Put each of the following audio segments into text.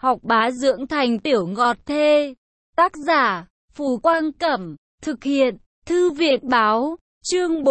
học bá dưỡng thành tiểu ngọt thê. Tác giả, Phù Quang Cẩm, thực hiện, Thư viện Báo, chương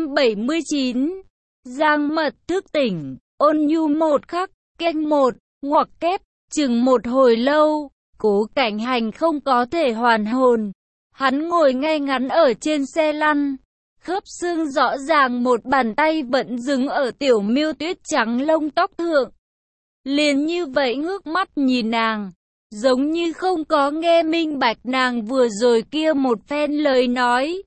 479. Giang Mật thức tỉnh, ôn nhu một khắc, keng một, ngoặc kép, chừng một hồi lâu, Cố Cảnh Hành không có thể hoàn hồn. Hắn ngồi ngay ngắn ở trên xe lăn, khớp xương rõ ràng, một bàn tay vẫn dừng ở tiểu miêu tuyết trắng lông tóc thượng. Liền như vậy ngước mắt nhìn nàng, giống như không có nghe minh bạch nàng vừa rồi kia một phen lời nói.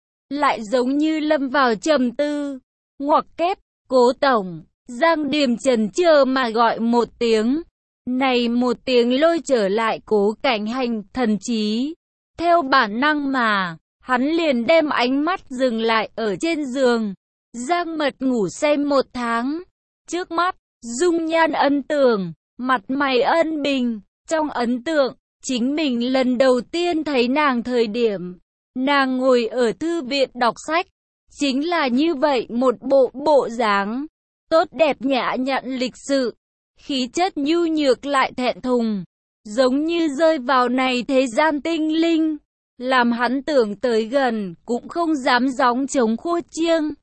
Lại giống như lâm vào trầm tư. Ngoặc kép, Cố tổng. Giang Điềm chần chờ mà gọi một tiếng. Này một tiếng lôi trở lại Cố Cảnh Hành thần trí. Theo bản năng mà, hắn liền đem ánh mắt dừng lại ở trên giường. Giang Mật ngủ say 1 tháng. Trước mắt, dung nhan ân tường, mặt mày ân bình. Trong ấn tượng, chính mình lần đầu tiên thấy nàng thời điểm, nàng ngồi ở thư viện đọc sách. Chính là như vậy một bộ dáng, tốt đẹp nhã nhặn lịch sự, khí chất nhu nhược lại thẹn thùng, giống như rơi vào này thế gian tinh linh, làm hắn tưởng tới gần, cũng không dám gióng trống khua chiêng,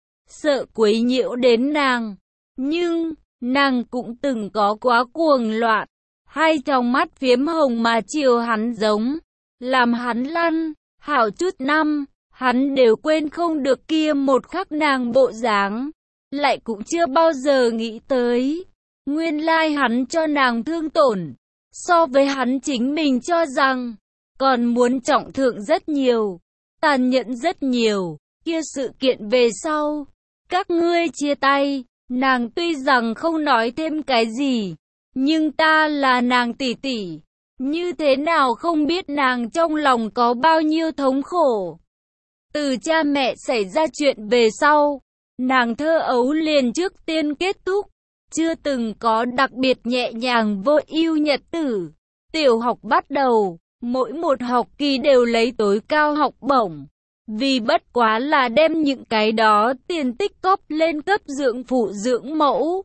sợ quấy nhiễu đến nàng. Nhưng, nàng cũng từng có quá cuồng loạn, hai tròng mắt phiếm hồng mà chiều hắn giống, làm hắn lăn, hảo chút năm. Hắn đều quên không được kia một khắc nàng bộ dáng, lại cũng chưa bao giờ nghĩ tới. Nguyên lai hắn cho nàng thương tổn, so với hắn chính mình cho rằng, còn muốn trọng thượng rất nhiều, tàn nhẫn rất nhiều. Kia sự kiện về sau, các ngươi chia tay, nàng tuy rằng không nói thêm cái gì, nhưng ta là nàng tỷ tỷ, như thế nào không biết nàng trong lòng có bao nhiêu thống khổ. Từ cha mẹ xảy ra chuyện về sau, nàng thơ ấu liền trước tiên kết thúc, chưa từng có đặc biệt nhẹ nhàng vô ưu nhật tử. Tiểu học bắt đầu, mỗi một học kỳ đều lấy tối cao học bổng, vì bất quá là đem những cái đó tiền tích cóp lên cấp dưỡng phụ dưỡng mẫu,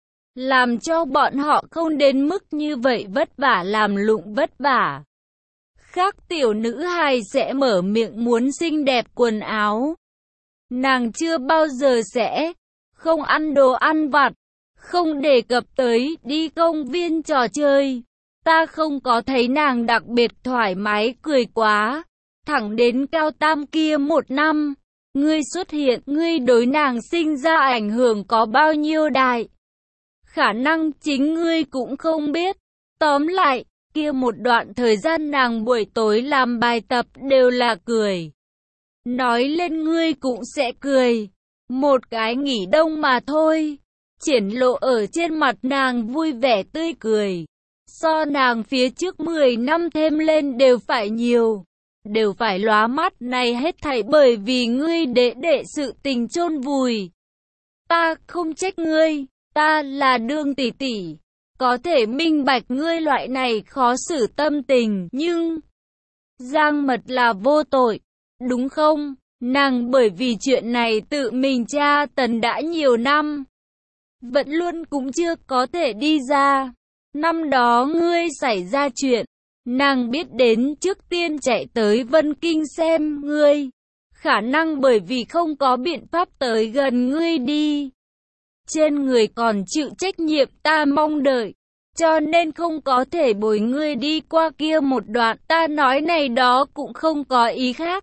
làm cho bọn họ không đến mức như vậy vất vả làm lụng vất vả. Khác tiểu nữ hài sẽ mở miệng muốn xinh đẹp quần áo. Nàng chưa bao giờ sẽ không ăn đồ ăn vặt, không đề cập tới đi công viên trò chơi. Ta không có thấy nàng đặc biệt thoải mái cười quá. Thẳng đến cao tam kia 1 năm, ngươi xuất hiện, ngươi đối nàng sinh ra ảnh hưởng có bao nhiêu đại. Khả năng chính ngươi cũng không biết. Tóm lại, kia một đoạn thời gian nàng buổi tối làm bài tập đều là cười. Nói lên ngươi cũng sẽ cười. Một cái nghỉ đông mà thôi. Triển lộ ở trên mặt nàng vui vẻ tươi cười. So nàng phía trước 10 năm thêm lên đều phải nhiều. Đều phải lóa mắt, này hết thảy bởi vì ngươi để sự tình chôn vùi. Ta không trách ngươi, ta là Đương tỷ tỷ. Có thể minh bạch ngươi loại này khó xử tâm tình, nhưng Giang Mật là vô tội, đúng không? Nàng bởi vì chuyện này tự mình tra tấn đã nhiều năm, vẫn luôn cũng chưa có thể đi ra. Năm đó ngươi xảy ra chuyện, nàng biết đến trước tiên chạy tới Vân Kinh xem ngươi. Khả năng bởi vì không có biện pháp tới gần ngươi đi. Trên người còn chịu trách nhiệm ta mong đợi, cho nên không có thể bồi ngươi đi qua kia một đoạn. Ta nói này đó cũng không có ý khác.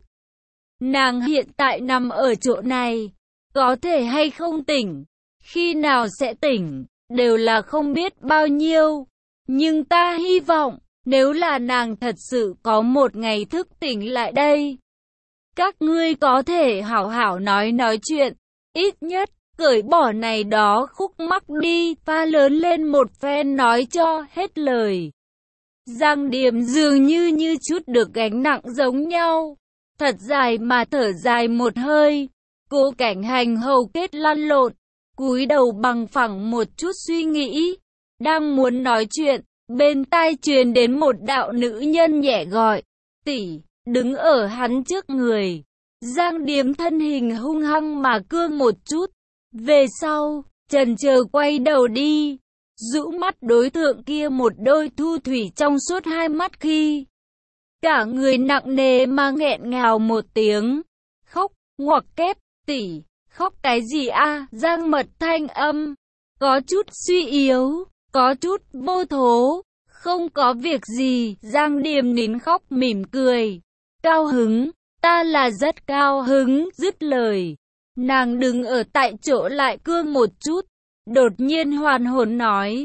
Nàng hiện tại nằm ở chỗ này, có thể hay không tỉnh, khi nào sẽ tỉnh, đều là không biết bao nhiêu. Nhưng ta hy vọng, nếu là nàng thật sự có một ngày thức tỉnh lại đây, các ngươi có thể hảo hảo nói chuyện, ít nhất cởi bỏ này đó khúc mắc đi, pha lớn lên một phen nói cho hết lời. Giang Điềm dường như chút được gánh nặng giống nhau, thật dài mà thở dài một hơi. Cố Cảnh Hành hầu kết lăn lộn, cúi đầu bằng phẳng một chút suy nghĩ, đang muốn nói chuyện, bên tai truyền đến một đạo nữ nhân nhẹ gọi, tỷ. Đứng ở hắn trước người, Giang Điềm thân hình hung hăng mà cương một chút. Về sau, chần chờ quay đầu đi, rũ mắt đối tượng kia một đôi thu thủy trong suốt hai mắt khi cả người nặng nề mà nghẹn ngào một tiếng. Khóc, ngoặc kép, tỷ, khóc cái gì a? Giang Mật thanh âm có chút suy yếu, có chút vô thố. Không có việc gì, Giang Điềm nín khóc mỉm cười. Cao hứng, ta là rất cao hứng, dứt lời. Nàng đứng ở tại chỗ lại cương một chút, đột nhiên hoàn hồn nói.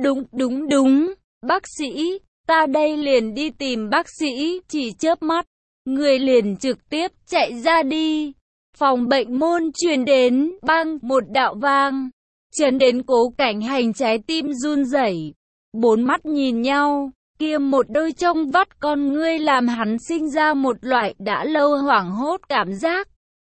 Đúng, bác sĩ, ta đây liền đi tìm bác sĩ, chỉ chớp mắt. Người liền trực tiếp chạy ra đi. Phòng bệnh môn truyền đến, bang, một đạo vang. Chấn đến Cố Cảnh Hành trái tim run rẩy. Bốn mắt nhìn nhau, kia một đôi trong vắt con ngươi làm hắn sinh ra một loại đã lâu hoảng hốt cảm giác.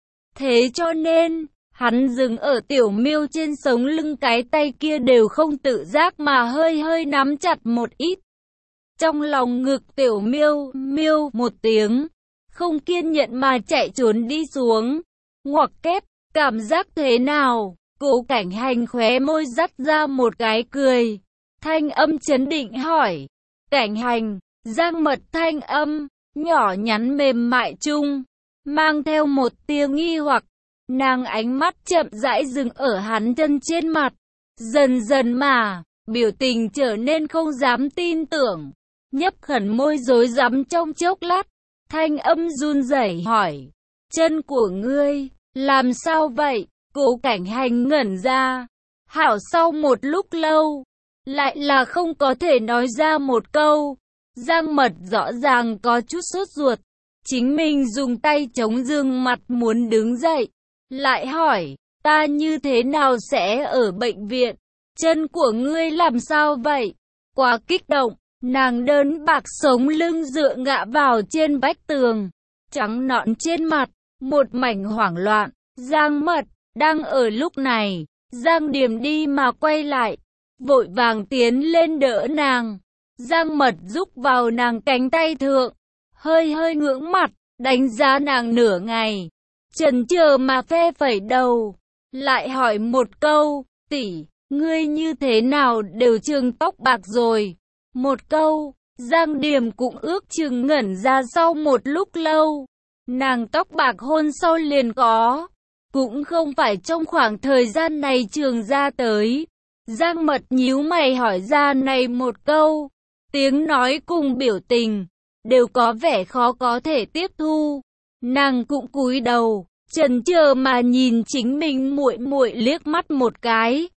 Thế cho nên, hắn dừng ở Tiểu Miêu trên sống lưng, cái tay kia đều không tự giác mà hơi hơi nắm chặt một ít. Trong lòng ngực Tiểu Miêu, miêu một tiếng, không kiên nhẫn mà chạy trốn đi xuống. Ngoặc kép, cảm giác thế nào? Cố Cảnh Hành khóe môi dắt ra một cái cười. Thanh âm trấn định hỏi. Cảnh Hành, Giang Mật thanh âm, nhỏ nhắn mềm mại chung, mang theo một tia nghi hoặc. Nàng ánh mắt chậm rãi dừng ở hắn chân trên mặt. Dần dần mà, biểu tình trở nên không dám tin tưởng. Nhấp khẩn môi rối rắm trong chốc lát. Thanh âm run rẩy hỏi. Chân của ngươi, làm sao vậy? Cố Cảnh Hành ngẩn ra. Hảo sau một lúc lâu, lại là không có thể nói ra một câu. Giang Mật rõ ràng có chút sốt ruột. Chính mình dùng tay chống gương mặt muốn đứng dậy. Lại hỏi, ta như thế nào sẽ ở bệnh viện? Chân của ngươi làm sao vậy? Quá kích động, nàng đơn bạc sống lưng dựa ngã vào trên vách tường. Trắng nõn trên mặt, một mảnh hoảng loạn. Giang Mật, đang ở lúc này, Giang Điềm đi mà quay lại. Vội vàng tiến lên đỡ nàng. Giang Mật rúc vào nàng cánh tay thượng. Hơi hơi ngưỡng mặt, đánh giá nàng nửa ngày. Chần chờ mà phe phẩy đầu. Lại hỏi một câu, tỷ, ngươi như thế nào đều trường tóc bạc rồi. Một câu, Giang Điềm cũng ước chừng ngẩn ra sau một lúc lâu. Nàng tóc bạc hôn sau liền có. Cũng không phải trong khoảng thời gian này trường ra tới. Giang Mật nhíu mày hỏi ra này một câu. Tiếng nói cùng biểu tình đều có vẻ khó có thể tiếp thu. Nàng cũng cúi đầu, chần chờ mà nhìn chính mình muội muội liếc mắt một cái.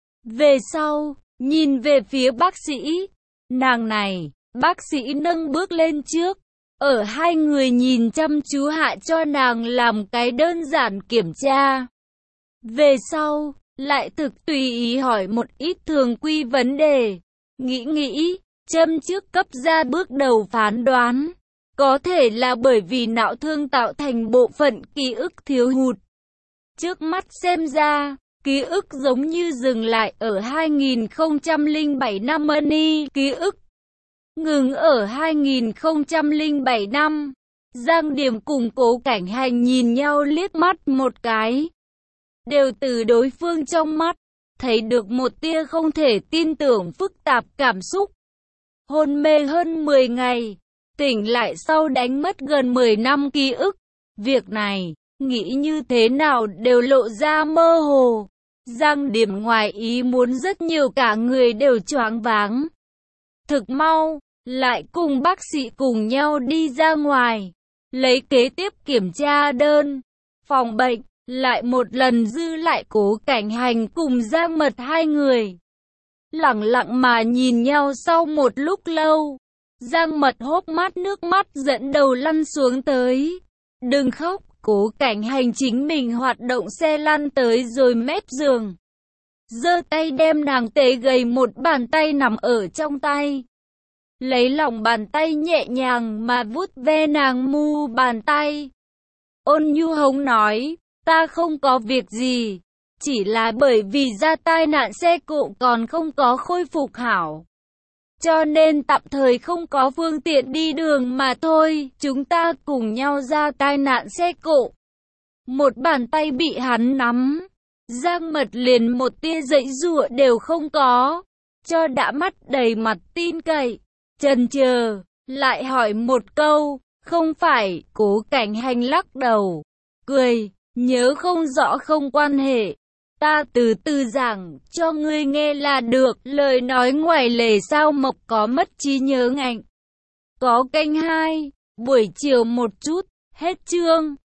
Về sau, nhìn về phía bác sĩ. Nàng này, bác sĩ nâng bước lên trước. Ở hai người nhìn chăm chú hạ cho nàng làm cái đơn giản kiểm tra. Về sau, lại thực tùy ý hỏi một ít thường quy vấn đề. Nghĩ, châm trước cấp ra bước đầu phán đoán. Có thể là bởi vì não thương tạo thành bộ phận ký ức thiếu hụt. Trước mắt xem ra, ký ức giống như dừng lại ở 2007 năm Money ký ức. Ngừng ở 2007 năm. Giang Điềm cùng Cố Cảnh Hành nhìn nhau liếc mắt một cái. Đều từ đối phương trong mắt, thấy được một tia không thể tin tưởng phức tạp cảm xúc. Hôn mê hơn 10 ngày, tỉnh lại sau đánh mất gần 10 năm ký ức. Việc này, nghĩ như thế nào đều lộ ra mơ hồ. Giang Điềm ngoài ý muốn rất nhiều, cả người đều choáng váng. Thực mau, lại cùng bác sĩ cùng nhau đi ra ngoài, lấy kế tiếp kiểm tra đơn. Phòng bệnh, lại một lần dư lại Cố Cảnh Hành cùng Giang Mật hai người. Lặng lặng mà nhìn nhau sau một lúc lâu. Giang Mật hốc mắt nước mắt dẫn đầu lăn xuống tới. Đừng khóc, Cố Cảnh Hành chính mình hoạt động xe lăn tới rồi mép giường. Giơ tay đem nàng tê gầy một bàn tay nằm ở trong tay. Lấy lòng bàn tay nhẹ nhàng mà vuốt ve nàng mu bàn tay. Ôn nhu hống nói, ta không có việc gì. Chỉ là bởi vì ra tai nạn xe cộ còn không có khôi phục hảo. Cho nên tạm thời không có phương tiện đi đường mà thôi. Chúng ta cùng nhau ra tai nạn xe cộ. Một bàn tay bị hắn nắm. Giang Mật liền một tia dãy dụa đều không có. cho đã mắt đầy mặt tin cậy. Chần chờ, lại hỏi một câu, không phải. Cố Cảnh Hành lắc đầu, cười, nhớ không rõ không quan hệ. Ta từ từ giảng cho ngươi nghe là được. Lời nói ngoài lề sao Mộc có mất trí nhớ ngạnh. Có kênh 2, buổi chiều một chút, hết chương.